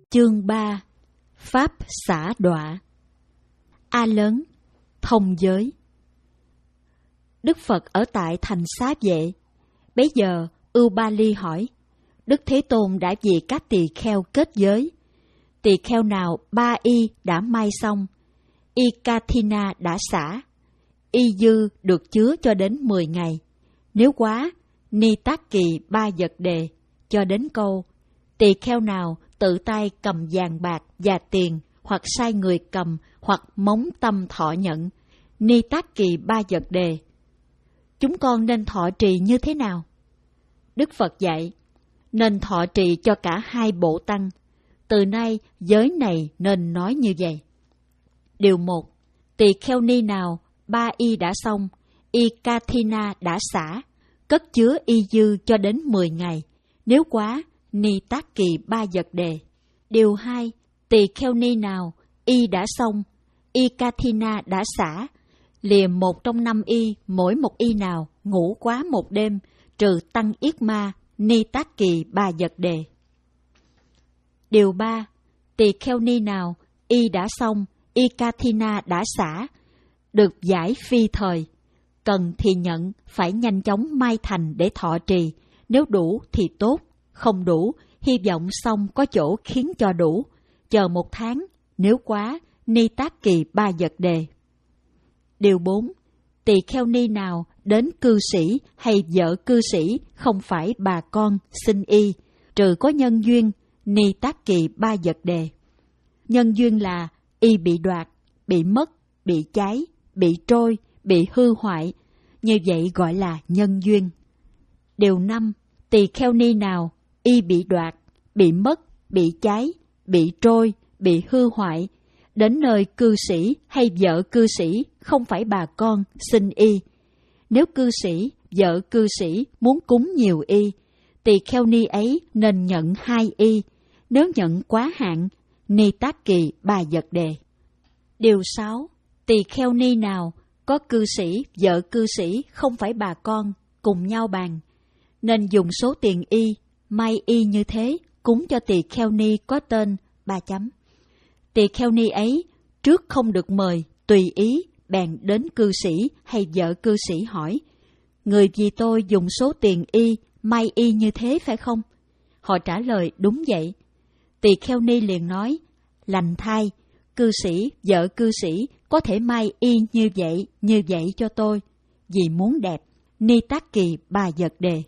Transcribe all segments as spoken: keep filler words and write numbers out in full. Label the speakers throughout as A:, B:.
A: Chương ba. Pháp xả đọa. A lớn, thông giới. Đức Phật ở tại thành Xá Vệ. Bấy giờ Ưu Ba Ly hỏi, Đức Thế Tôn đã vì các tỳ kheo kết giới. Tỳ kheo nào ba y đã mai xong, y Kathina đã xả, y dư được chứa cho đến mười ngày. Nếu quá, ni tác kỳ ba vật đề, cho đến câu, tỳ kheo nào tự tay cầm vàng bạc và tiền, hoặc sai người cầm, hoặc móng tâm thọ nhận, ni tác kỳ ba vật đề. Chúng con nên thọ trì như thế nào? Đức Phật dạy, nên thọ trì cho cả hai bộ tăng. Từ nay giới này nên nói như vậy. Điều một. Tỳ kheo ni nào ba y đã xong, y Kathina đã xả, cất chứa y dư cho đến mười ngày. Nếu quá, ni tác kỳ ba vật đề. Điều hai. Tỳ kheo ni nào y đã xong, y Kathina đã xả, lìa một trong năm y, mỗi một y nào ngủ quá một đêm, trừ tăng yết ma, ni tác kỳ ba vật đề. Điều ba. Tỳ kheo ni nào y đã xong, y Kathina đã xả, được giải phi thời, cần thì nhận, phải nhanh chóng mai thành để thọ trì. Nếu đủ thì tốt, không đủ, hy vọng xong có chỗ khiến cho đủ, chờ một tháng, nếu quá, ni tác kỳ ba vật đề. Điều bốn. Tỳ kheo ni nào đến cư sĩ hay vợ cư sĩ không phải bà con xin y, trừ có nhân duyên, ni tác kỳ ba vật đề. Nhân duyên là y bị đoạt, bị mất, bị cháy, bị trôi, bị hư hoại, như vậy gọi là nhân duyên. Điều năm. Tỳ kheo ni nào y bị đoạt, bị mất, bị cháy, bị trôi, bị hư hoại, đến nơi cư sĩ hay vợ cư sĩ không phải bà con xin y. Nếu cư sĩ, vợ cư sĩ muốn cúng nhiều y, tỳ kheo ni ấy nên nhận hai y. Nếu nhận quá hạn, ni tác kỳ ba vật đề. Điều sáu. Tỳ kheo ni nào có cư sĩ, vợ cư sĩ không phải bà con cùng nhau bàn, nên dùng số tiền y, may y như thế, cúng cho tỳ kheo ni có tên ba chấm. Tỳ kheo ni ấy trước không được mời, tùy ý bèn đến cư sĩ hay vợ cư sĩ hỏi, người vì tôi dùng số tiền y, may y như thế phải không? Họ trả lời đúng vậy. Tỳ kheo ni liền nói, lành thay, cư sĩ, vợ cư sĩ có thể may y như vậy, như vậy cho tôi, vì muốn đẹp, ni tác kỳ ba vật đề.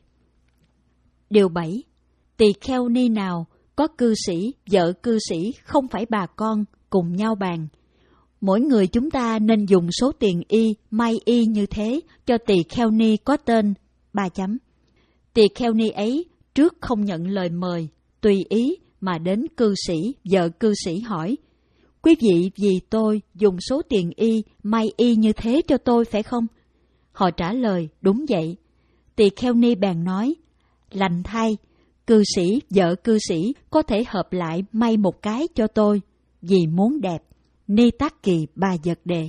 A: Điều bảy. Tỳ kheo ni nào có cư sĩ, vợ cư sĩ không phải bà con cùng nhau bàn, mỗi người chúng ta nên dùng số tiền y, may y như thế cho tỳ kheo ni có tên ba chấm. Tỳ kheo ni ấy trước không nhận lời mời, tùy ý mà đến cư sĩ, vợ cư sĩ hỏi, quý vị vì tôi dùng số tiền y, may y như thế cho tôi phải không? Họ trả lời đúng vậy. Tỳ kheo ni bèn nói, lành thay, cư sĩ, vợ cư sĩ có thể hợp lại may một cái cho tôi, vì muốn đẹp, ni tác kỳ ba vật đề.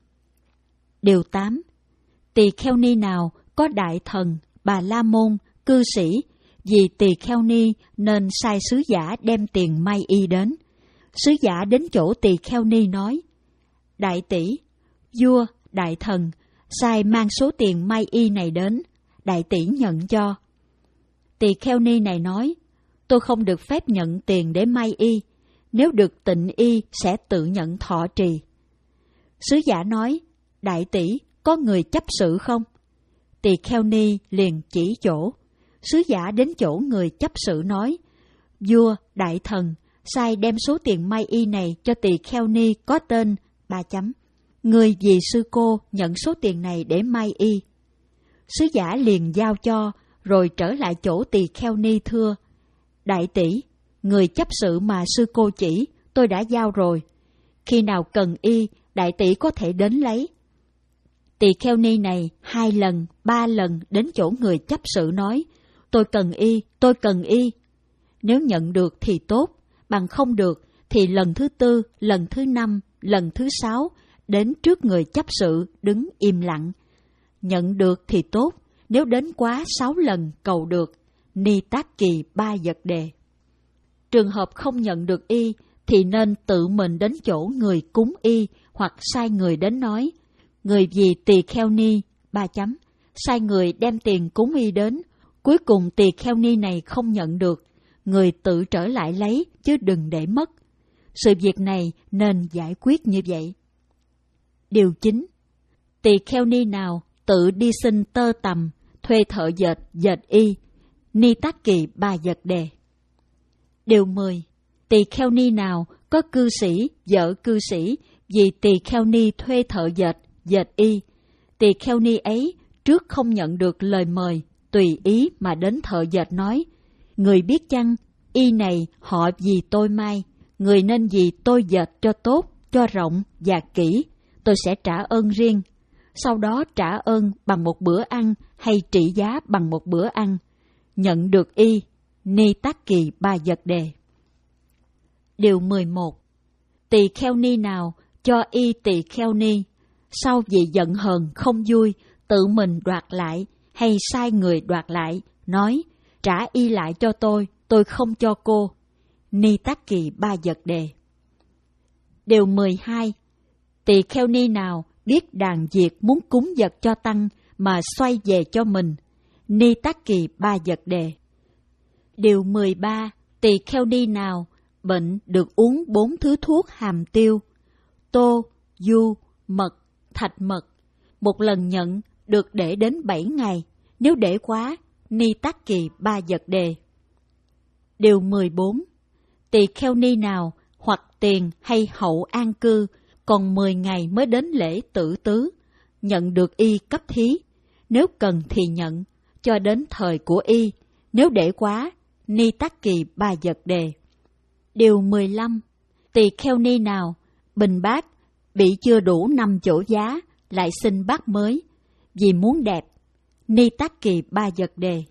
A: Điều tám. Tỳ kheo ni nào có đại thần, bà la môn, cư sĩ, vì tỳ kheo ni nên sai sứ giả đem tiền may y đến. Sứ giả đến chỗ tỳ kheo ni nói, đại tỷ, vua, đại thần, sai mang số tiền may y này đến, đại tỷ nhận cho. Tỳ kheo ni này nói, tôi không được phép nhận tiền để may y, nếu được tịnh y sẽ tự nhận thọ trì. Sứ giả nói, đại tỷ, có người chấp sự không? Tỳ kheo ni liền chỉ chỗ. Sứ giả đến chỗ người chấp sự nói, vua, đại thần, sai đem số tiền may y này cho tỳ kheo ni có tên ba chấm. Người vì sư cô nhận số tiền này để may y. Sứ giả liền giao cho, rồi trở lại chỗ tỳ kheo ni thưa, đại tỷ, người chấp sự mà sư cô chỉ, tôi đã giao rồi. Khi nào cần y, đại tỷ có thể đến lấy. Tỳ kheo ni này hai lần, ba lần đến chỗ người chấp sự nói, tôi cần y, tôi cần y. Nếu nhận được thì tốt, bằng không được thì lần thứ tư, lần thứ năm, lần thứ sáu đến trước người chấp sự đứng im lặng. Nhận được thì tốt, nếu đến quá sáu lần cầu được, ni tác kỳ ba vật đề. Trường hợp không nhận được y thì nên tự mình đến chỗ người cúng y hoặc sai người đến nói: người vì tỳ kheo ni, ba chấm, sai người đem tiền cúng y đến, cuối cùng tỳ kheo ni này không nhận được, người tự trở lại lấy chứ đừng để mất. Sự việc này nên giải quyết như vậy. Điều chín. Tỳ kheo ni nào tự đi xin tơ tằm, thuê thợ dệt dệt y, ni tát kỳ ba vật đề. Điều mười. Tỳ kheo ni nào có cư sĩ, vợ cư sĩ, vì tỳ kheo ni thuê thợ dệt dệt y, tỳ kheo ni ấy trước không nhận được lời mời, tùy ý mà đến thợ dệt nói: người biết chăng, y này họ vì tôi may, người nên vì tôi dệt cho tốt, cho rộng và kỹ, tôi sẽ trả ơn riêng. Sau đó trả ơn bằng một bữa ăn hay trị giá bằng một bữa ăn. Nhận được y, ni tát kỳ ba vật đề. Điều mười một. Tỳ kheo ni nào cho y tỳ kheo ni, sau vì giận hờn không vui, tự mình đoạt lại hay sai người đoạt lại, nói: trả y lại cho tôi, tôi không cho cô, ni tát kỳ ba vật đề. Điều mười hai. Tỳ kheo ni nào biết đàn diệt muốn cúng vật cho tăng mà xoay về cho mình, ni tát kỳ ba vật đề. Điều mười ba. Tỳ kheo ni nào bệnh được uống bốn thứ thuốc hàm tiêu: tô, du, mật, thạch mật, một lần nhận được để đến bảy ngày, nếu để quá, ni tát kỳ ba vật đề. Điều mười bốn. Tỳ kheo ni nào hoặc tiền hay hậu an cư, còn mười ngày mới đến lễ tử tứ, nhận được y cấp thí, nếu cần thì nhận, cho đến thời của y, nếu để quá, ni tát kỳ ba vật đề. Điều mười lăm. Tỳ kheo ni nào bình bát bị chưa đủ năm chỗ giá, lại xin bát mới, vì muốn đẹp, ni tát kỳ ba vật đề.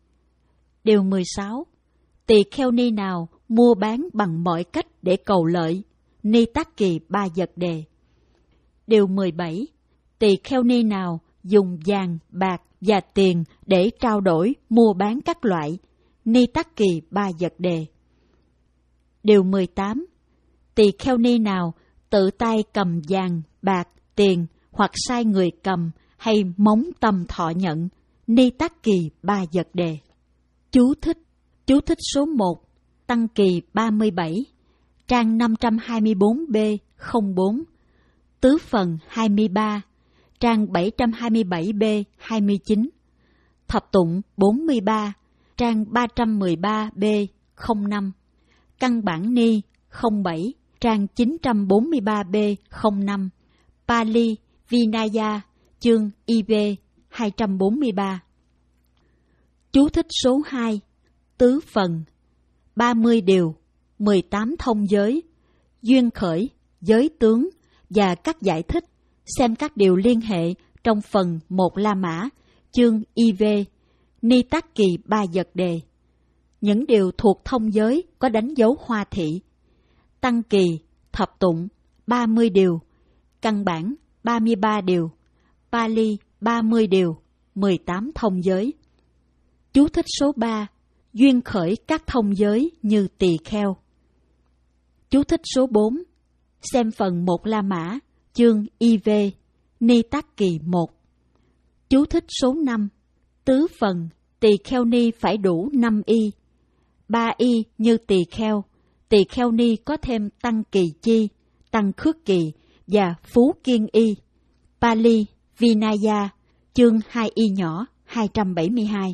A: Điều mười sáu. Tỳ kheo ni nào mua bán bằng mọi cách để cầu lợi, ni tát kỳ ba vật đề. Điều mười bảy. Tỳ kheo ni nào dùng vàng, bạc và tiền để trao đổi, mua bán các loại, ni tát kỳ ba vật đề. Điều mười tám. Tỳ kheo ni nào tự tay cầm vàng, bạc, tiền hoặc sai người cầm hay móng tâm thọ nhận, ni tát kỳ ba vật đề. Chú thích. Chú thích số một, Tăng kỳ ba mươi bảy, trang năm trăm hai mươi bốn B không bốn, tứ phần hai mươi ba, trang bảy trăm hai mươi bảy B hai mươi chín, thập tụng bốn mươi ba, trang ba trăm mười ba B không năm, căn bản ni không bảy, trang chín trăm bốn mươi ba B không năm, Pali Vinaya, chương I B hai trăm bốn mươi ba. Chú thích số hai, tứ phần, ba mươi điều, mười tám thông giới, duyên khởi, giới tướng và các giải thích, xem các điều liên hệ trong phần một La Mã, chương I V, ni tát kỳ ba vật đề. Những điều thuộc thông giới có đánh dấu hoa thị. Tăng kỳ, thập tụng, ba mươi điều, căn bản, ba mươi ba điều, Pali, ba mươi điều, mười tám thông giới. Chú thích số ba, duyên khởi các thông giới như tỳ kheo. Chú thích số bốn, xem phần một La Mã, chương I V, ni tát kỳ một. Chú thích số năm, tứ phần, tỳ kheo ni phải đủ năm y. Ba y như tỳ kheo, tỳ kheo ni có thêm tăng kỳ chi, tăng khước kỳ và phú kiên y. Pali Vinaya, chương hai y nhỏ, hai trăm bảy mươi hai.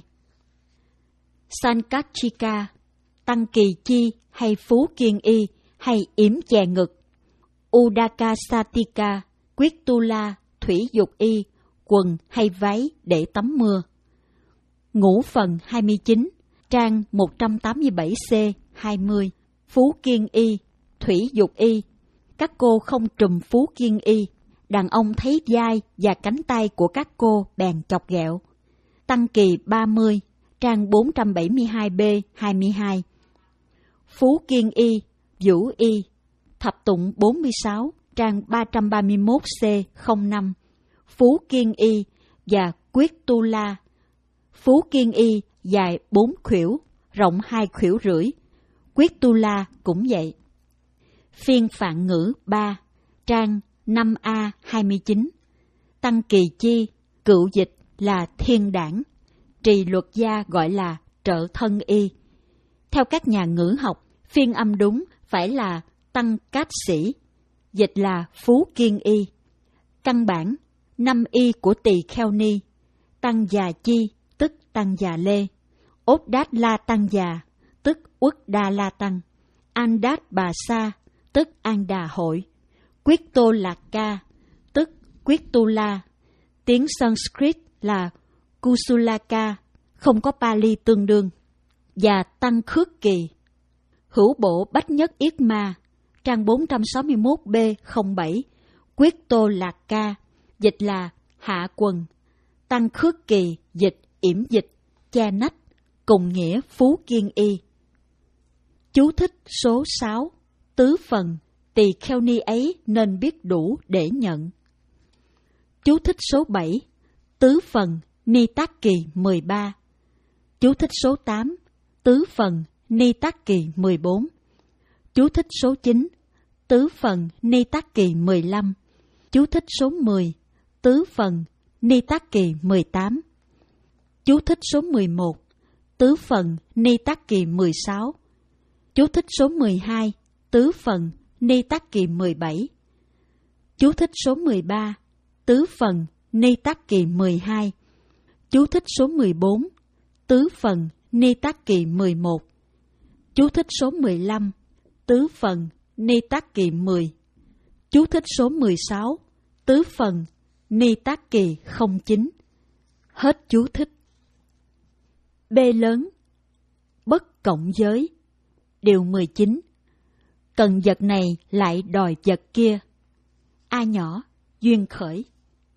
A: Sankachika, tăng kỳ chi hay phú kiên y hay yếm chè ngực. Udaka Satika, quyết tu la, thủy dục y, quần hay váy để tắm mưa. Ngũ phần hai mươi chín, trang một trăm tám mươi bảy C hai mươi, phú kiên y, thủy dục y. Các cô không trùm phú kiên y, đàn ông thấy vai và cánh tay của các cô bèn chọc ghẹo. Tăng kỳ ba mươi, trang bốn trăm bảy mươi hai B hai mươi hai. Phú kiên y, vũ y. Thập tụng bốn mươi sáu, trang ba trăm ba mươi mốt C không năm. Phú kiên y và quyết tu la. Phú kiên y dài bốn khuỷu, rộng hai khuỷu rưỡi. Quyết Tu La cũng vậy. Phiên Phạn Ngữ ba, trang năm A hai mươi chín. Tăng Kỳ Chi, cựu dịch là thiên đảng, trì luật gia gọi là trợ thân y. Theo các nhà ngữ học, phiên âm đúng phải là tăng cát sĩ, dịch là phú kiên y. Căn bản, năm y của Tỳ Kheo Ni, tăng già chi, tức tăng già lê, ốt đát la tăng già, tức uất đa la tăng, an đát bà sa, tức an đà hội, quyết tô lạc ca, tức quyết tu la. Tiếng Sanskrit là Kusulaka, không có Pali tương đương. Và tăng khước kỳ. Hữu bộ bách nhất yết ma, trang bốn trăm sáu mươi mốt B không bảy, quyết tô lạc ca, dịch là hạ quần. Tăng khước kỳ, dịch yểm dịch, cha nách, cùng nghĩa phú kiên y. Chú thích số sáu, tứ phần, Tỳ Kheo Ni ấy nên biết đủ để nhận. Chú thích số bảy, tứ phần, Ni Tát Kỳ mười ba. Chú thích số tám, tứ phần, Ni Tát Kỳ mười bốn. Chú thích số chín, tứ phần, Ni Tát Kỳ mười lăm. Chú thích số mười, tứ phần, Ni Tát Kỳ mười tám. Chú thích số mười một, tứ phần, Ni Tát Kỳ mười sáu. Chú thích số mười hai, tứ phần, Ni Tát Kỳ mười bảy. Chú thích số mười ba, tứ phần, Ni Tát Kỳ mười hai. Chú thích số mười bốn, tứ phần, Ni Tát Kỳ mười một. Chú thích số mười lăm, tứ phần, Ni Tát Kỳ mười. Chú thích số mười sáu, tứ phần, Ni Tát Kỳ không chín. Hết chú thích. B lớn, bất cộng giới. Điều mười chín. Cần vật này lại đòi vật kia. A nhỏ, duyên khởi.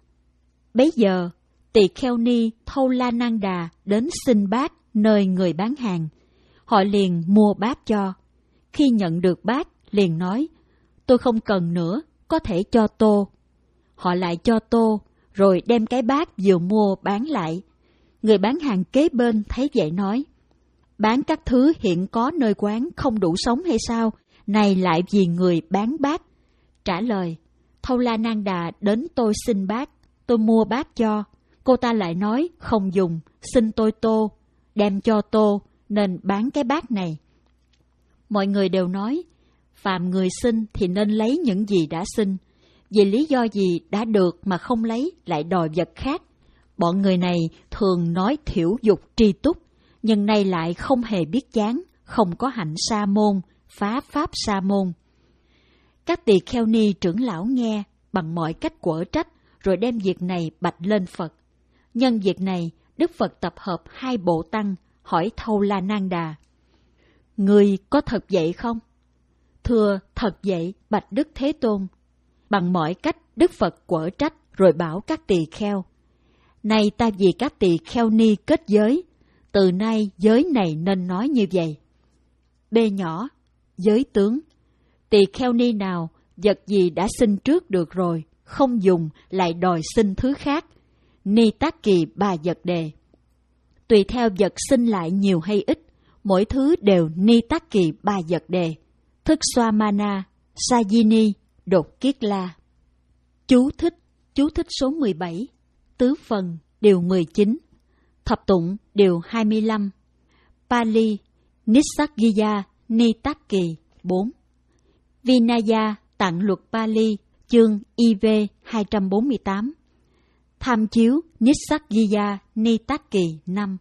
A: Bấy giờ, Tỳ Kheo Ni Thâu La Nan Đà đến xin bát nơi người bán hàng. Họ liền mua bát cho. Khi nhận được bát, liền nói, tôi không cần nữa, có thể cho tô. Họ lại cho tô, rồi đem cái bát vừa mua bán lại. Người bán hàng kế bên thấy vậy nói, bán các thứ hiện có nơi quán không đủ sống hay sao, này lại vì người bán bát. Trả lời, Thâu La Nan Đà đến tôi xin bát, tôi mua bát cho. Cô ta lại nói không dùng, xin tôi tô, đem cho tô, nên bán cái bát này. Mọi người đều nói, phàm người xin thì nên lấy những gì đã xin, vì lý do gì đã được mà không lấy lại đòi vật khác. Bọn người này thường nói thiểu dục tri túc, nhưng nay lại không hề biết chán, không có hạnh sa môn, phá pháp sa môn. Các tỳ kheo ni trưởng lão nghe, bằng mọi cách quở trách, rồi đem việc này bạch lên Phật. Nhân việc này, Đức Phật tập hợp hai bộ tăng, hỏi Thâu La Nan Đà, người có thật vậy không? Thưa, thật vậy, bạch Đức Thế Tôn. Bằng mọi cách, Đức Phật quở trách, rồi bảo các tỳ kheo, này ta vì các tỳ kheo ni kết giới, từ nay giới này nên nói như vậy. B nhỏ, giới tướng. Tỳ kheo ni nào, vật gì đã xin trước được rồi, không dùng lại đòi xin thứ khác. Ni Tát Kỳ ba vật đề. Tùy theo vật xin lại nhiều hay ít, mỗi thứ đều Ni Tát Kỳ ba vật đề. Thức Xoa Mana, Sajini, Đột Kiết La. Chú thích, chú thích số mười bảy, tứ phần, điều mười chín, thập tụng, điều hai mươi lăm, Pali, Nissaggiya, Ni Tát Kỳ, bốn. Vinaya, tạng luật Pali, chương I V hai trăm bốn mươi tám. Tham chiếu Nissaggiya, Ni Tát Kỳ, năm.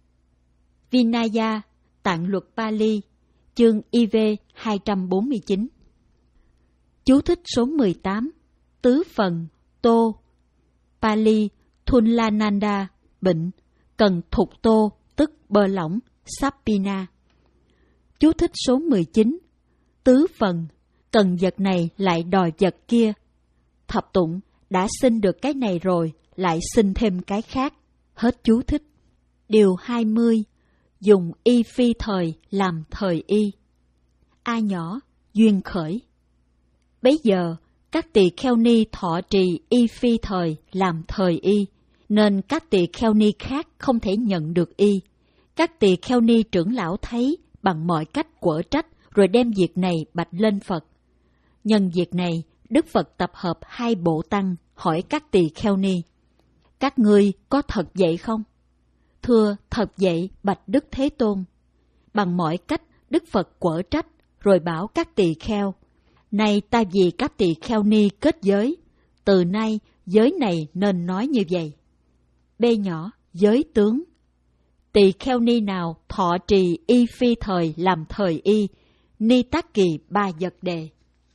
A: Vinaya, tạng luật Pali, chương I V hai trăm bốn mươi chín. Chú thích số mười tám, tứ phần, tô, Pali, Thunlananda, bệnh, cần thục tô, tức bơ lỏng, Sapina. Chú thích số mười chín, tứ phần, cần vật này lại đòi vật kia. Thập tụng, đã xin được cái này rồi, lại xin thêm cái khác. Hết chú thích. Điều hai mươi, dùng y phi thời làm thời y. A nhỏ, duyên khởi. Bấy giờ, các tỳ kheo ni thọ trì y phi thời làm thời y, nên các tỳ kheo ni khác không thể nhận được y. Các tỳ kheo ni trưởng lão thấy, bằng mọi cách quở trách, rồi đem việc này bạch lên Phật. Nhân việc này, Đức Phật tập hợp hai bộ tăng, hỏi các tỳ kheo ni: các ngươi có thật vậy không? Thưa, thật vậy, bạch Đức Thế Tôn. Bằng mọi cách, Đức Phật quở trách, rồi bảo các tỳ kheo: nay ta vì các tỳ kheo ni kết giới, từ nay giới này nên nói như vậy. B nhỏ, giới tướng. Tỳ kheo ni nào thọ trì y phi thời làm thời y, ni tác kỳ ba vật đề.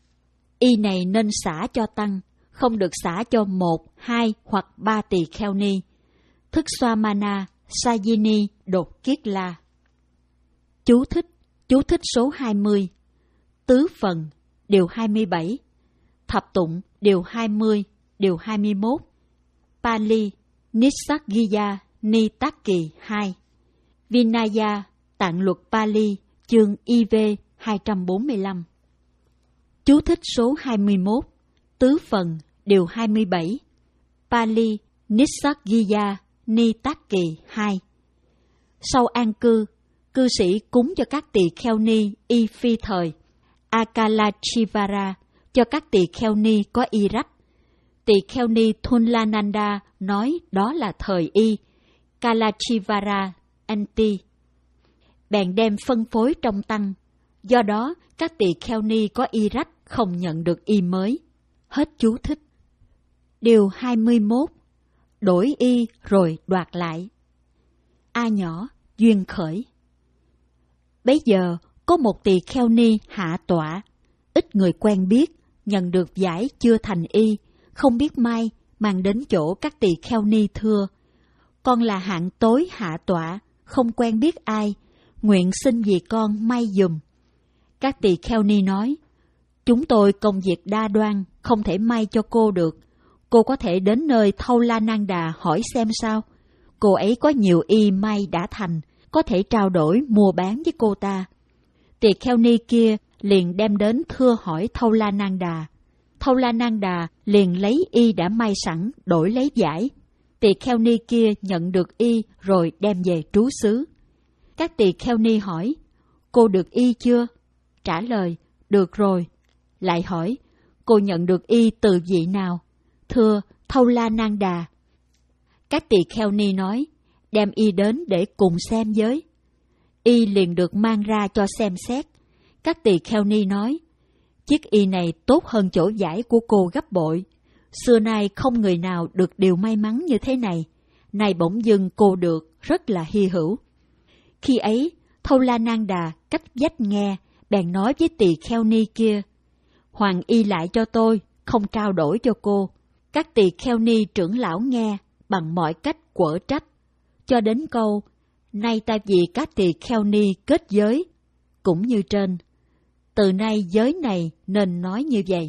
A: Y này nên xả cho tăng, không được xả cho một, hai hoặc ba tỳ kheo ni. Thức xoa mana, sajini, đột kiết la. Chú thích, chú thích số hai mươi. Tứ phần, điều hai mươi bảy. Thập tụng, điều hai mươi, điều hai mươi mốt. Pali, Nissaggiya, Ni Tác Kỳ hai. Vinaya, Tạng luật Pali, chương I V hai trăm bốn mươi lăm. Chú thích số hai mươi mốt. Tứ phần, điều hai mươi bảy. Pali, Nissaggiya, Ni Tác Kỳ hai. Sau an cư, cư sĩ cúng cho các tỳ kheo ni y phi thời, Akalachivara, cho các tỳ kheo ni có y rách. Tỳ kheo ni Thunlananda nói đó là thời y, Kalachivara anti. Bèn đem phân phối trong tăng, do đó các tỳ kheo ni có y rách không nhận được y mới. Hết chú thích. Điều hai mươi mốt. Đổi y rồi đoạt lại. A nhỏ, duyên khởi. Bấy giờ có một tỳ kheo ni hạ tọa, ít người quen biết, nhận được giải chưa thành y, không biết may, mang đến chỗ các tỳ kheo ni thưa: con là hạng tối hạ tọa, không quen biết ai, nguyện xin vì con may giùm. Các tỳ kheo ni nói: chúng tôi công việc đa đoan, không thể may cho cô được. Cô có thể đến nơi Thâu La Nan Đà hỏi xem sao. Cô ấy có nhiều y may đã thành, có thể trao đổi mua bán với cô ta. Tỳ kheo ni kia liền đem đến thưa hỏi Thâu La Nan Đà. Thâu La Nan Đà liền lấy y đã may sẵn đổi lấy giải. Tỳ kheo ni kia nhận được y rồi đem về trú xứ. Các tỳ kheo ni hỏi: cô được y chưa? Trả lời: được rồi. Lại hỏi: cô nhận được y từ vị nào? Thưa, Thâu La Nan Đà. Các tỳ kheo ni nói: đem y đến để cùng xem với. Y liền được mang ra cho xem xét. Các tỳ kheo ni nói: chiếc y này tốt hơn chỗ giải của cô gấp bội. Xưa nay không người nào được điều may mắn như thế này. Nay bỗng dưng cô được, rất là hy hữu. Khi ấy, Thâu La Nan Đà cách vách nghe, bèn nói với tỳ kheo ni kia: hoàng y lại cho tôi, không trao đổi cho cô. Các tỳ kheo ni trưởng lão nghe, bằng mọi cách quở trách, cho đến câu: nay ta vì các tỳ kheo ni kết giới, cũng như trên. Từ nay giới này nên nói như vậy.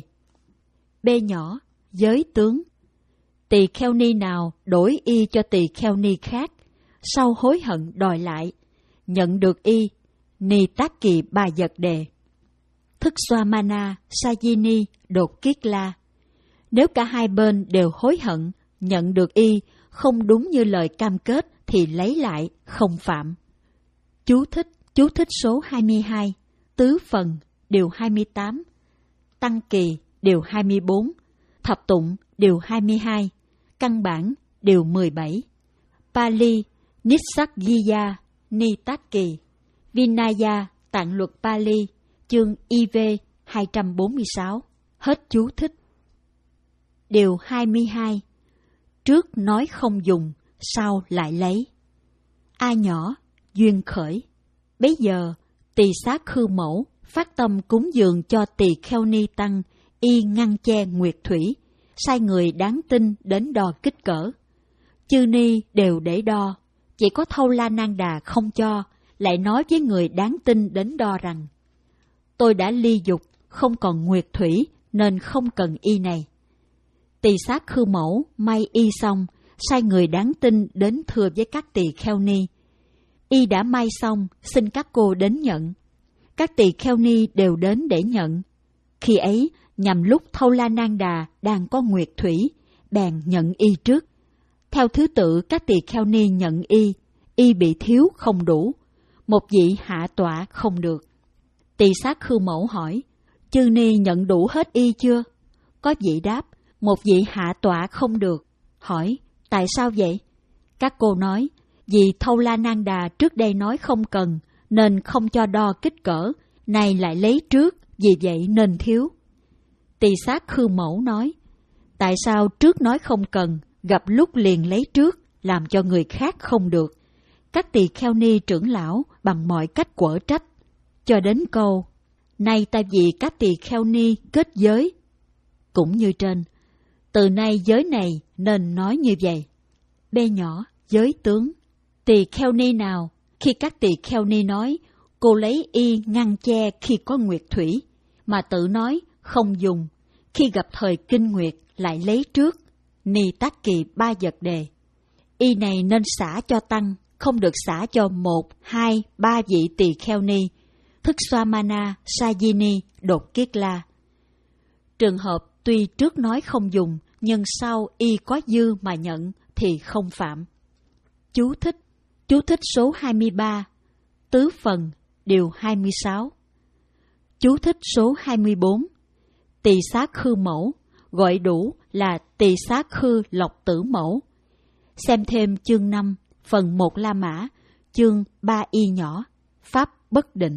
A: B nhỏ, giới tướng. Tỳ kheo ni nào đổi y cho tỳ kheo ni khác, sau hối hận đòi lại, nhận được y, ni tác kỳ ba vật đề. Thức xoa mana, sajini, đột kiết la. Nếu cả hai bên đều hối hận, nhận được y, không đúng như lời cam kết thì lấy lại, không phạm. Chú thích, chú thích số hai mươi hai. Tứ phần, điều hai mươi tám. Tăng kỳ, điều hai mươi bốn. Thập tụng, điều hai mươi hai. Căn bản, điều mười bảy. Pali, Nissaggiya, Ni Tác Kỳ. Vinaya, Tạng luật Pali, chương I V hai trăm bốn mươi sáu. Hết chú thích. Điều hai mươi hai. Trước nói không dùng, sau lại lấy. A nhỏ, duyên khởi. Bấy giờ, tỳ xá khư mẫu phát tâm cúng dường cho tỳ kheo ni tăng y ngăn che nguyệt thủy, sai người đáng tin đến đo kích cỡ. Chư ni đều để đo, chỉ có Thâu La Nan Đà không cho, lại nói với người đáng tin đến đo rằng: tôi đã ly dục, không còn nguyệt thủy, nên không cần y này. Tỳ xá khư mẫu may y xong, sai người đáng tin đến thưa với các tỳ kheo ni: y đã may xong, xin các cô đến nhận. Các tỳ kheo ni đều đến để nhận. Khi ấy, nhằm lúc Thâu La Nan Đà đang có nguyệt thủy, bèn nhận y trước. Theo thứ tự các tỳ kheo ni nhận y, y bị thiếu không đủ. một vị hạ tọa không được. Tỳ Sát Khư Mẫu hỏi, chư ni nhận đủ hết y chưa? Có vị đáp, một vị hạ tọa không được. Hỏi, tại sao vậy? Các cô nói, vì Thâu La Nang Đà trước đây nói không cần, nên không cho đo kích cỡ, nay lại lấy trước, vì vậy nên thiếu. Tỳ Sát Khư Mẫu nói, tại sao trước nói không cần, gặp lúc liền lấy trước, làm cho người khác không được? Các tỳ kheo ni trưởng lão bằng mọi cách quở trách, cho đến câu, nay ta vì các tỳ kheo ni kết giới. Cũng như trên, từ nay giới này nên nói như vậy. B nhỏ, giới tướng. Tỳ kheo ni nào, khi các tỳ kheo ni nói, cô lấy y ngăn che khi có nguyệt thủy, mà tự nói không dùng, khi gặp thời kinh nguyệt lại lấy trước, ni tác kỳ ba vật đề. Y này nên xả cho tăng, không được xả cho một, hai, ba vị tỳ kheo ni, thức Swamana, Sajini, đột kiết la. Trường hợp tuy trước nói không dùng, nhưng sau y có dư mà nhận thì không phạm. Chú thích. Chú thích số hai mươi ba, tứ phần, điều hai mươi sáu. Chú thích số hai mươi bốn. Tỳ Sát Khư Mẫu, gọi đủ là Tỳ Sát Khư Lộc Tử Mẫu. Xem thêm chương năm, phần một La Mã, chương ba y nhỏ, Pháp bất định.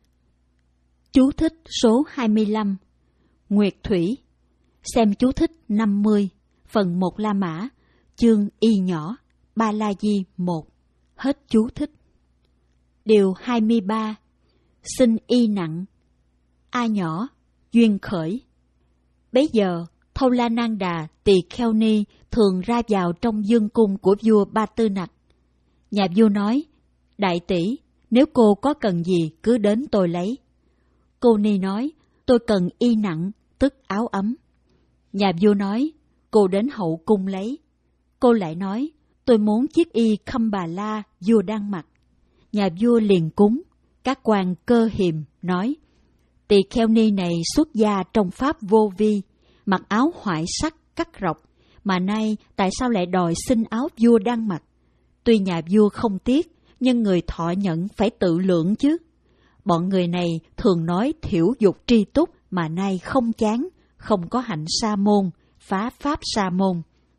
A: Chú thích số hai mươi lăm. Nguyệt Thủy. Xem chú thích năm mươi, phần một La Mã, chương y nhỏ, Ba La Di một. Hết chú thích. Điều hai mươi ba. Sinh y nặng. A nhỏ, duyên khởi. Bấy giờ, Thâu La Nang Đà tỳ kheo ni thường ra vào trong dương cung của vua Ba Tư Nặc. Nhà vua nói, đại tỷ, nếu cô có cần gì cứ đến tôi lấy. Cô ni nói, tôi cần y nặng, tức áo ấm. Nhà vua nói, cô đến hậu cung lấy. Cô lại nói, tôi muốn chiếc y Khâm Bà La vua đang mặc. Nhà vua liền cúng. Các quan cơ hiềm nói, tỳ kheo ni này xuất gia trong pháp vô vi, mặc áo hoại sắc cắt rọc, mà nay tại sao lại đòi xin áo vua đang mặc? Tuy nhà vua không tiếc, nhưng người thọ nhận phải tự lượng chứ. Bọn người này thường nói thiểu dục tri túc, mà nay không chán, không có hạnh sa môn, phá pháp sa môn.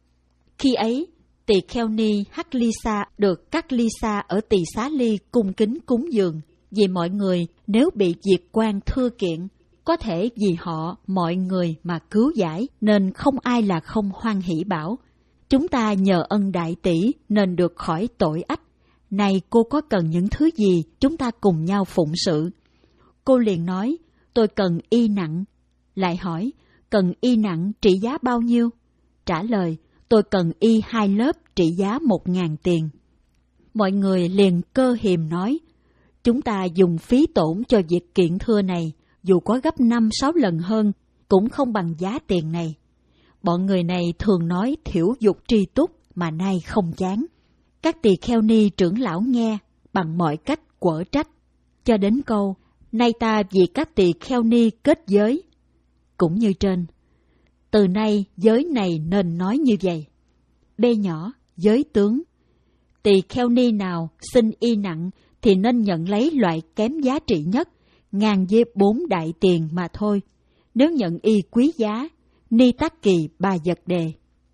A: Khi ấy, tỳ kheo ni Hắc Ly Sa được các ly sa ở Tỳ Xá Ly cung kính cúng dường, vì mọi người nếu bị diệt quan thưa kiện, có thể vì họ mọi người mà cứu giải, nên không ai là không hoan hỷ bảo, chúng ta nhờ ân đại tỷ nên được khỏi tội ách. Này cô có cần những thứ gì, chúng ta cùng nhau phụng sự. Cô liền nói, tôi cần y nặng. Lại hỏi, cần y nặng trị giá bao nhiêu? Trả lời, tôi cần y hai lớp trị giá một ngàn tiền. Mọi người liền cơ hiềm nói, chúng ta dùng phí tổn cho việc kiện thưa này, dù có gấp năm sáu lần hơn, cũng không bằng giá tiền này. Bọn người này thường nói thiểu dục tri túc, mà nay không chán. Các tỳ kheo ni trưởng lão nghe, bằng mọi cách quở trách, cho đến câu, nay ta vì các tỳ kheo ni kết giới. Cũng như trên, từ nay giới này nên nói như vậy. B nhỏ, giới tướng. Tỳ kheo ni nào xin y nặng thì nên nhận lấy loại kém giá trị nhất, ngàn với bốn đại tiền mà thôi. Nếu nhận y quý giá, ni tác kỳ ba vật đề.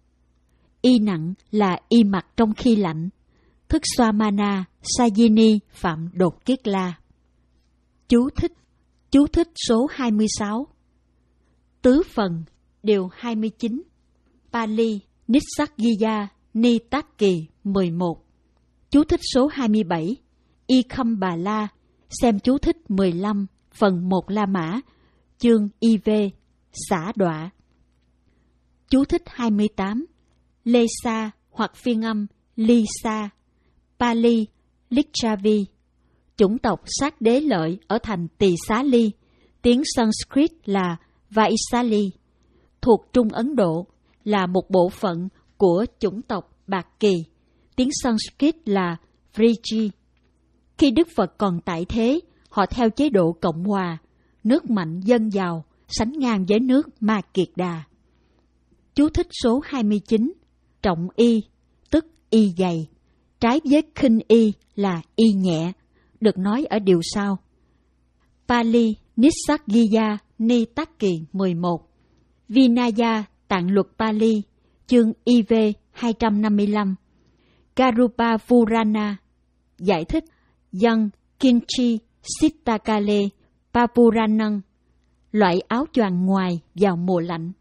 A: Y nặng là y mặc trong khi lạnh. Thức Swamana, Sajini, phạm đột kiết la. Chú thích. Chú thích số hai mươi sáu. Tứ phần, điều hai mươi chín. Pali, Nissaggiya, Ni Tác Kỳ, mười một. Chú thích số hai mươi bảy. Y Khâm Bà La, xem chú thích mười lăm, phần một La Mã, chương i vê, xả đọa. Chú thích hai mươi tám. Lê Sa hoặc phiên âm Ly Sa, Pali, Lichavi, chủng tộc sát đế lợi ở thành Tỳ Xá Ly, tiếng Sanskrit là Vaisali, thuộc Trung Ấn Độ, là một bộ phận của chủng tộc Bạc Kỳ, tiếng Sanskrit là Vriji. Khi Đức Phật còn tại thế, họ theo chế độ Cộng hòa, nước mạnh dân giàu, sánh ngang với nước Ma Kiệt Đà. Chú thích số hai mươi chín. Trọng y, tức y dày, trái với khinh y là y nhẹ, được nói ở điều sau. Pali Nissaggiya Nitaki mười một, Vinaya Tạng luật Pali, chương I V hai trăm năm mươi lăm, Garupa Purana, giải thích Dân Kinchi Sittakale Papuranang, loại áo choàng ngoài vào mùa lạnh.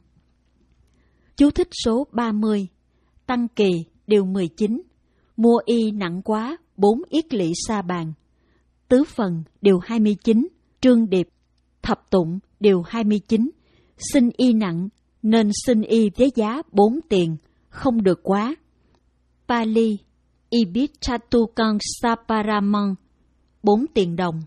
A: Chú thích số ba mươi, Tăng Kỳ điều mười chín, mua y nặng quá bốn yết lỵ sa bàn. Tứ phần điều hai mươi chín, trương điệp, thập tụng điều hai mươi chín, xin y nặng nên xin y với giá bốn tiền, không được quá. Pali Ibithatu Kansa Paramang, bốn tiền đồng.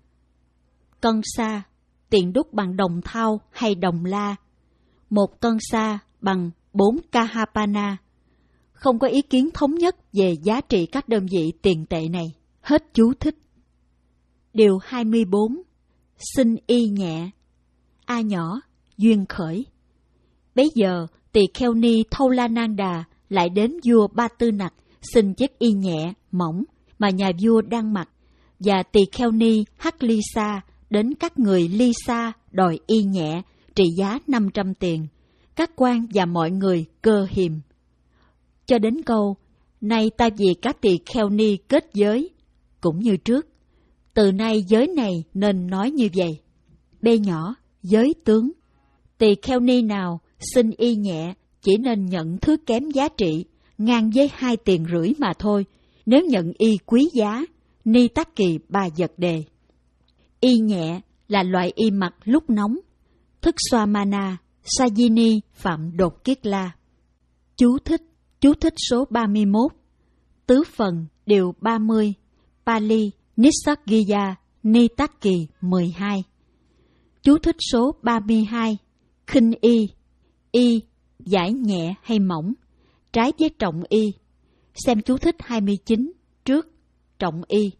A: Kansa, tiền đúc bằng đồng thau hay đồng la. Một kansa bằng bốn kahapana. Không có ý kiến thống nhất về giá trị các đơn vị tiền tệ này. Hết chú thích. Điều hai mươi bốn. Xin y nhẹ. A nhỏ, duyên khởi. Bấy giờ, tỳ kheo ni Thaulananda lại đến vua Ba Tư Nặc xin chiếc y nhẹ, mỏng mà nhà vua đang mặc, và tỳ kheo ni Hắc Ly Sa đến các người Ly Sa đòi y nhẹ trị giá năm trăm tiền. Các quan và mọi người cơ hiềm. Cho đến câu, nay ta vì các tỳ kheo ni kết giới, cũng như trước. Từ nay giới này nên nói như vậy. B nhỏ, giới tướng. Tỳ kheo ni nào xin y nhẹ chỉ nên nhận thứ kém giá trị, ngang với hai tiền rưỡi mà thôi. Nếu nhận y quý giá, ni tắc kỳ ba vật đề. Y nhẹ là loại y mặc lúc nóng. Thức xoa mana, Sajini Phạm Đột Kiết La. Chú thích, chú thích số ba mươi mốt. Tứ phần điều ba mươi, Pali Nissaggiya Nitaki mười hai. Chú thích số ba mươi hai. Khinh y, y giải nhẹ hay mỏng, trái với trọng y. Xem chú thích hai mươi chín trước, trọng y.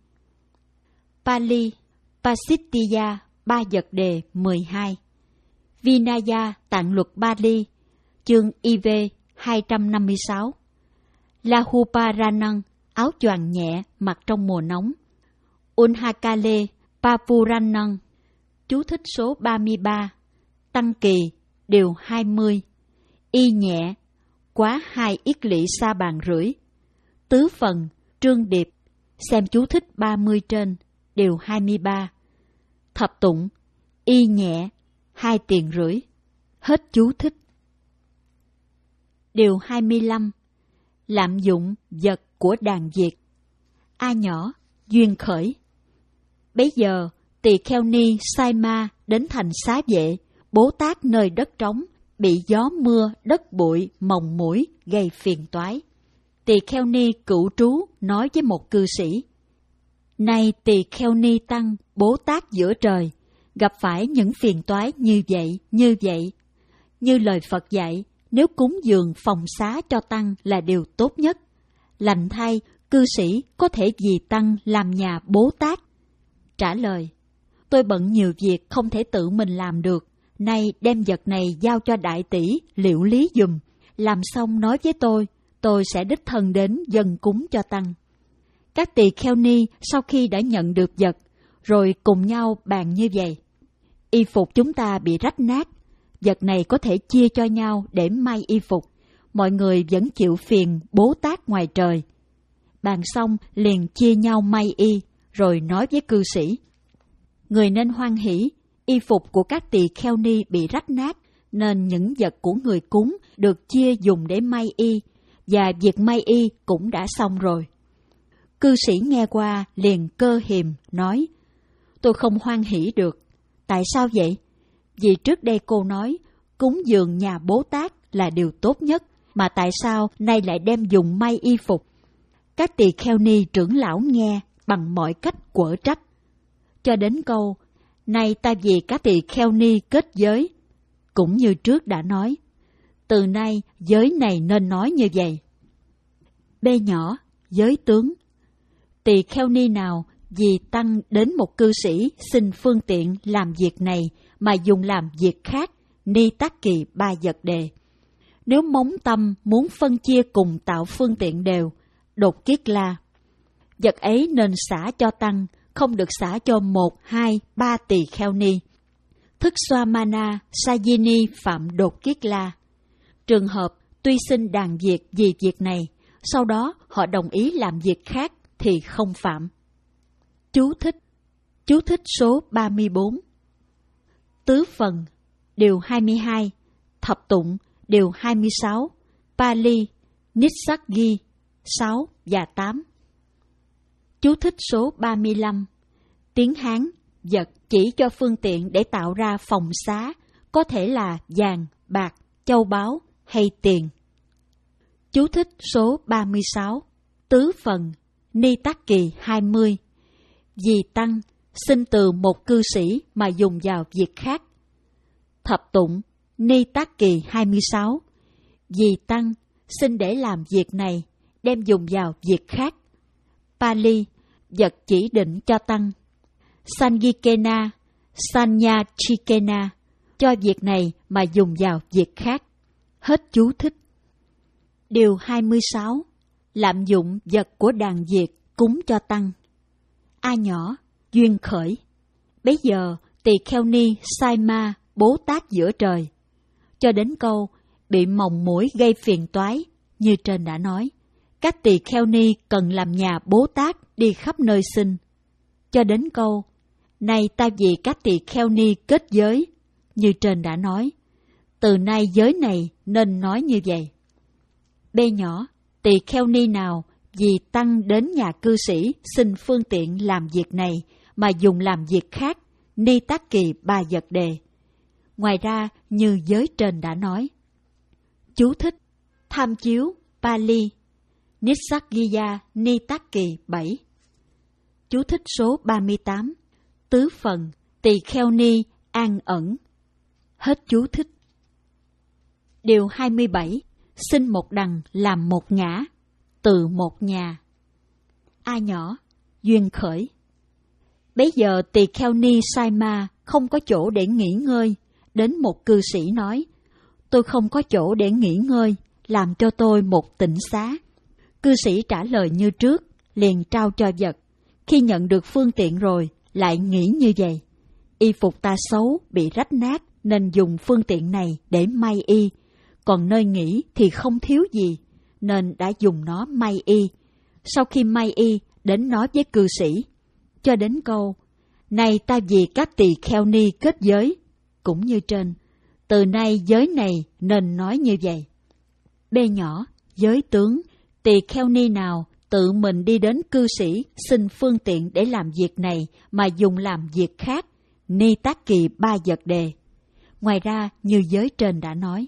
A: Pali Pasittiya ba vật đề mười hai. Vinaya Tạng luật Bali, chương I V hai trăm năm mươi sáu. Lahuparanang, áo choàng nhẹ mặc trong mùa nóng. Unhakale Papuranang, chú thích số ba mươi ba. Tăng kỳ điều hai mươi. Y nhẹ quá hai yết lỵ sa bàn rưỡi. Tứ phần trương điệp, xem chú thích ba mươi trên, điều hai mươi ba. Thập tụng y nhẹ hai tiền rưỡi. Hết chú thích. Điều hai mươi lăm. Lạm dụng vật của đàn Việt. A nhỏ, duyên khởi. Bấy giờ, tỳ kheo ni Saima đến thành Xá Vệ, Bố Tát nơi đất trống, bị gió mưa, đất bụi, mồng mũi, gây phiền toái. Tỳ kheo ni Cửu Trú nói với một cư sĩ: Này tỳ kheo ni tăng, Bố Tát giữa trời, gặp phải những phiền toái như vậy, như vậy. Như lời Phật dạy, nếu cúng dường phòng xá cho tăng là điều tốt nhất. Lành thay, cư sĩ có thể vì tăng làm nhà Bố Tát. Trả lời: Tôi bận nhiều việc không thể tự mình làm được. Nay đem vật này giao cho đại tỷ liệu lý giùm. Làm xong nói với tôi, tôi sẽ đích thân đến dâng cúng cho tăng. Các tỳ kheo ni sau khi đã nhận được vật, rồi cùng nhau bàn như vậy: Y phục chúng ta bị rách nát, vật này có thể chia cho nhau để may y phục. Mọi người vẫn chịu phiền Bố Tát ngoài trời. Bàn xong liền chia nhau may y, rồi nói với cư sĩ: Người nên hoan hỷ, y phục của các tỳ kheo ni bị rách nát, nên những vật của người cúng được chia dùng để may y, và việc may y cũng đã xong rồi. Cư sĩ nghe qua liền cơ hiềm nói: Tôi không hoan hỷ được. Tại sao vậy? Vì trước đây cô nói cúng dường nhà Bố Tát là điều tốt nhất, mà tại sao nay lại đem dùng may y phục? Các tỳ kheo ni trưởng lão nghe bằng mọi cách quở trách. Cho đến câu, nay ta vì các tỳ kheo ni kết giới, cũng như trước đã nói, từ nay giới này nên nói như vậy. B nhỏ, giới tướng. Tỳ kheo ni nào vì tăng đến một cư sĩ xin phương tiện làm việc này mà dùng làm việc khác, ni tắc kỳ ba vật đề. Nếu móng tâm muốn phân chia cùng tạo phương tiện đều, đột kiết la. Vật ấy nên xả cho tăng, không được xả cho một, hai, ba tỳ kheo ni. Thức xoa mana Sajini phạm đột kiết la. Trường hợp tuy xin đàn diệt vì việc này, sau đó họ đồng ý làm việc khác thì không phạm. Chú thích. Chú thích số ba mươi bốn. Tứ phần, điều hai mươi hai, thập tụng, điều hai mươi sáu, Pali, Nissaggi, sáu và tám. Chú thích số ba mươi lăm. Tiếng Hán, vật chỉ cho phương tiện để tạo ra phòng xá, có thể là vàng, bạc, châu báu hay tiền. Chú thích số ba mươi sáu. Tứ phần, Ni Tắc Kỳ hai mươi. Vì tăng, xin từ một cư sĩ mà dùng vào việc khác. Thập tụng, Ni Tắc Kỳ hai mươi sáu. Vì tăng, xin để làm việc này, đem dùng vào việc khác. Pali, vật chỉ định cho tăng. Sangikena, Sanyachikena, cho việc này mà dùng vào việc khác. Hết chú thích. Điều hai mươi sáu. Lạm dụng vật của đàn diệt cúng cho tăng. A nhỏ, duyên khởi. Bấy giờ tỳ kheo ni sai ma Bố Tát giữa trời. Cho đến câu bị mồng muỗi gây phiền toái, như trên đã nói, các tỳ kheo ni cần làm nhà Bố Tát đi khắp nơi xin. Cho đến câu nay ta vì các tỳ kheo ni kết giới, như trên đã nói, từ nay giới này nên nói như vậy. B nhỏ, tỳ kheo ni nào vì tăng đến nhà cư sĩ xin phương tiện làm việc này mà dùng làm việc khác, Ni Tắc Kỳ ba vật đề. Ngoài ra như giới trên đã nói. Chú thích. Tham chiếu Pali, Nissaggiya Ni Tắc Kỳ bảy. Chú thích số ba mươi tám. Tứ phần, tỳ kheo ni an ẩn. Hết chú thích. Điều hai mươi bảy. Xin một đằng làm một ngã, từ một nhà. A nhỏ, duyên khởi. Bấy giờ tỳ kheo ni sai ma không có chỗ để nghỉ ngơi, đến một cư sĩ nói, tôi không có chỗ để nghỉ ngơi, làm cho tôi một tịnh xá. Cư sĩ trả lời như trước, liền trao cho vật. Khi nhận được phương tiện rồi, lại nghĩ như vậy. Y phục ta xấu, bị rách nát, nên dùng phương tiện này để may y. Còn nơi nghỉ thì không thiếu gì, nên đã dùng nó may y. Sau khi may y, đến nói với cư sĩ. Cho đến câu, này ta vì các tỳ kheo ni kết giới, cũng như trên. Từ nay giới này nên nói như vậy. B nhỏ, giới tướng, tỳ kheo ni nào tự mình đi đến cư sĩ xin phương tiện để làm việc này mà dùng làm việc khác, Ni Tắc Kỳ ba vật đề. Ngoài ra như giới trên đã nói.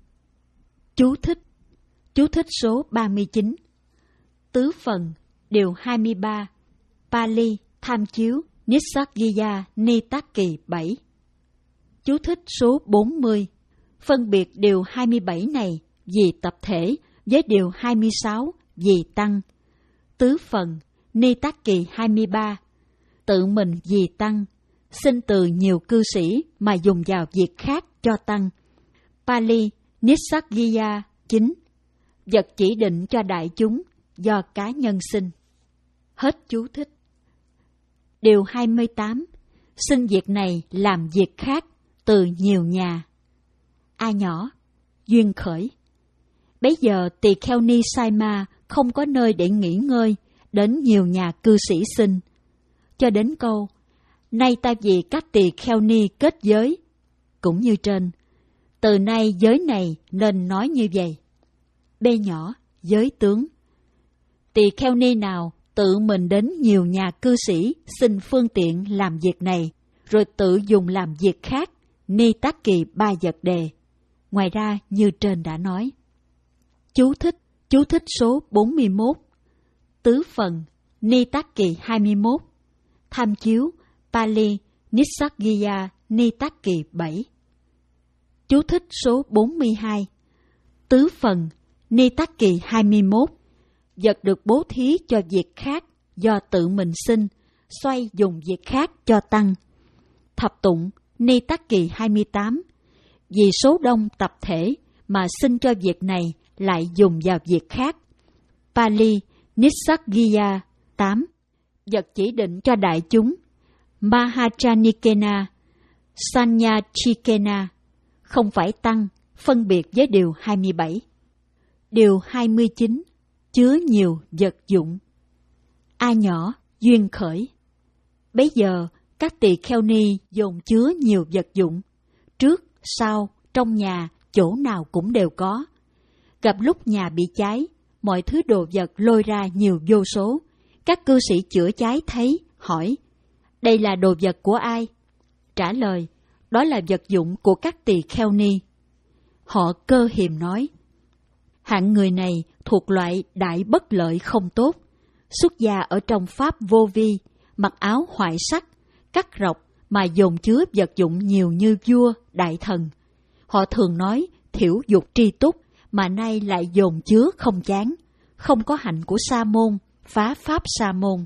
A: Chú thích. Chú thích số ba mươi chín. Tứ phần, điều hai mươi ba, Pali, tham chiếu, Nissaggiya Ni Tắc Kỳ bảy. Chú thích số bốn mươi. Phân biệt điều hai mươi bảy này vì tập thể với điều hai mươi sáu vì tăng. Tứ phần, Ni Tắc Kỳ hai mươi ba. Tự mình vì tăng, xin từ nhiều cư sĩ mà dùng vào việc khác cho tăng. Pali, Nissaggiya chín. Vật chỉ định cho đại chúng do cá nhân xin. Hết chú thích. Điều hai mươi tám. Xin việc này làm việc khác từ nhiều nhà. A nhỏ, duyên khởi. Bấy giờ tỳ kheo ni sai ma không có nơi để nghỉ ngơi, đến nhiều nhà cư sĩ xin. Cho đến câu, nay ta vì các tỳ kheo ni kết giới, cũng như trên. Từ nay giới này nên nói như vậy. B nhỏ, giới tướng. Tỳ kheo ni nào tự mình đến nhiều nhà cư sĩ xin phương tiện làm việc này, rồi tự dùng làm việc khác, Ni Tắc Kỳ ba vật đề. Ngoài ra như trên đã nói. Chú thích. Chú thích số bốn mươi mốt. Tứ phần, Ni Tắc Kỳ hai mươi mốt. Tham chiếu, Pali, Nissaggiya Ni Tắc Kỳ bảy. Chú thích số bốn mươi hai. Tứ phần, Ni Tắc Kỳ hai mươi mốt. Vật được bố thí cho việc khác do tự mình xin, xoay dùng việc khác cho tăng. Thập tụng, Ni Tắc Kỳ hai mươi tám. Vì số đông tập thể mà xin cho việc này lại dùng vào việc khác. Pali, Nissaggiya tám. vật chỉ định cho đại chúng Mahachanikena, Sanyachikena, không phải tăng, phân biệt với điều hai mươi bảy. Điều hai mươi chín, chứa nhiều vật dụng. A nhỏ, duyên khởi. Bấy giờ, các tỳ kheo ni dồn chứa nhiều vật dụng. Trước, sau, trong nhà, chỗ nào cũng đều có. Gặp lúc nhà bị cháy, mọi thứ đồ vật lôi ra nhiều vô số. Các cư sĩ chữa cháy thấy, hỏi, đây là đồ vật của ai? Trả lời, đó là vật dụng của các tỳ kheo ni. Họ cơ hiềm nói, hạng người này thuộc loại đại bất lợi không tốt, xuất gia ở trong pháp vô vi, mặc áo hoại sắc, cắt rọc mà dồn chứa vật dụng nhiều như vua, đại thần. Họ thường nói thiểu dục tri túc, mà nay lại dồn chứa không chán, không có hạnh của sa môn, phá pháp sa môn.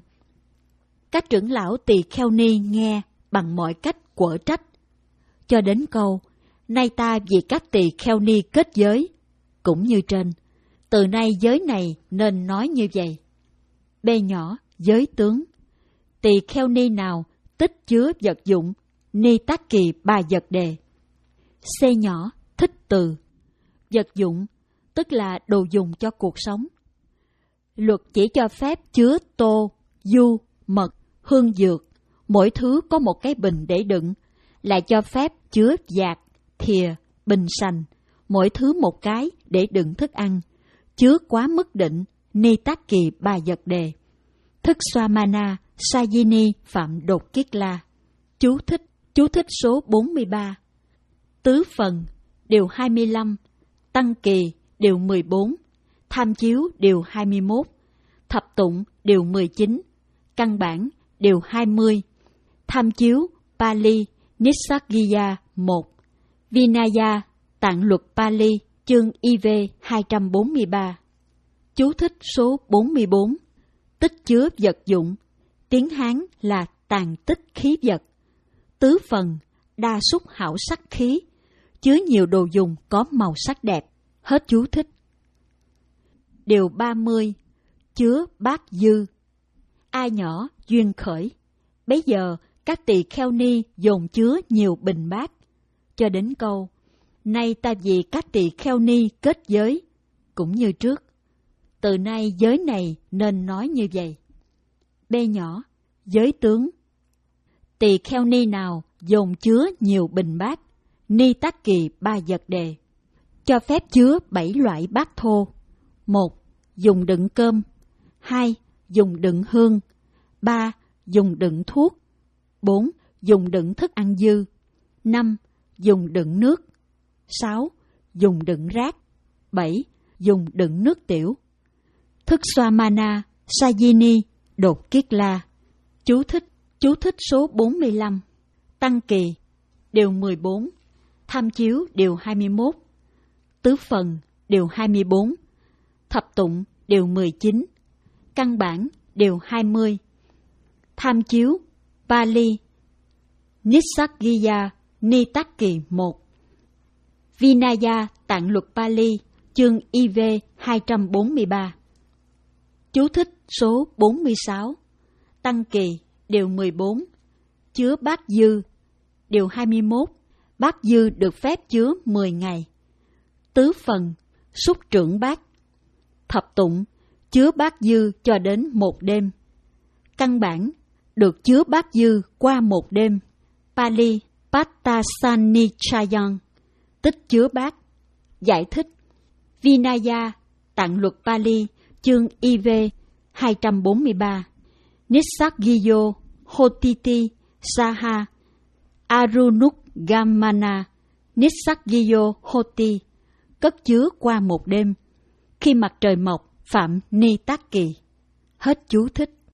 A: Các trưởng lão tỳ kheo ni nghe bằng mọi cách quở trách, cho đến câu, nay ta vì các tỳ kheo ni kết giới, cũng như trên, từ nay giới này nên nói như vậy. B nhỏ, giới tướng. Tỳ kheo ni nào tích chứa vật dụng, ni tác kỳ ba vật đề. C nhỏ, thích từ. Vật dụng, tức là đồ dùng cho cuộc sống. Luật chỉ cho phép chứa tô, du, mật, hương dược, mỗi thứ có một cái bình để đựng, lại cho phép chứa dạt, thìa, bình sành, mỗi thứ một cái để đựng thức ăn, chứa quá mức định, ni tác kỳ ba vật đề. Thức Swamana, Sajini Phạm Đột Kiết La. Chú thích, chú thích số bốn mươi ba. Tứ phần, điều hai mươi lăm, Tăng kỳ, điều mười bốn, Tham chiếu, điều hai mươi mốt, Thập tụng, điều mười chín, Căn bản, điều hai mươi, Tham chiếu, Pali, Nissaggiya một, Vinaya, Tạng luật Pali, chương I V hai trăm bốn mươi ba. Chú thích số bốn mươi bốn. Tích chứa vật dụng, tiếng Hán là tàn tích khí vật. Tứ phần, đa xúc hảo sắc khí, chứa nhiều đồ dùng có màu sắc đẹp. Hết chú thích. Điều ba mươi, chứa bát dư. A nhỏ, duyên khởi. Bấy giờ, các tỳ kheo ni dồn chứa nhiều bình bát. Cho đến câu, nay ta vì các tỳ kheo ni kết giới, cũng như trước. Từ nay giới này nên nói như vậy. B nhỏ, giới tướng. Tỳ kheo ni nào dồn chứa nhiều bình bát, ni tác kỳ ba vật đề. Cho phép chứa bảy loại bát thô. Một, dùng đựng cơm. Hai, dùng đựng hương. Ba, dùng đựng thuốc. Bốn, dùng đựng thức ăn dư. Năm, dùng đựng nước. Sáu, dùng đựng rác. Bảy, dùng đựng nước tiểu. Thức Swamana, Sajini, Đột Kiết La. Chú thích, chú thích số bốn mươi lăm. Tăng kỳ, điều mười bốn. Tham chiếu, điều hai mươi mốt. Tứ phần, điều hai mươi bốn. Thập tụng, điều mười chín. Căn bản, điều hai mươi. Tham chiếu, Pali, Nissaggiya, ni tác kỳ một. Vinaya, Tạng luật Pali, chương I V hai trăm bốn mươi ba. Chú thích số bốn mươi sáu. Tăng kỳ, điều mười bốn. Chứa bát dư, điều hai mươi mốt. Bát dư được phép chứa mười ngày. Tứ phần, xúc trưởng bát. Thập tụng, chứa bát dư cho đến một đêm. Căn bản, được chứa bát dư qua một đêm. Pali, Pattasanichayan, tích chứa bát. Giải thích, Vinaya, Tạng luật Pali, chương I V hai trăm bốn mươi ba. Nissaggiyo, Hotiti, Saha, Arunuggamana, Nissaggiyo Hoti, cất chứa qua một đêm. Khi mặt trời mọc, phạm ni tác kỳ. Hết chú thích.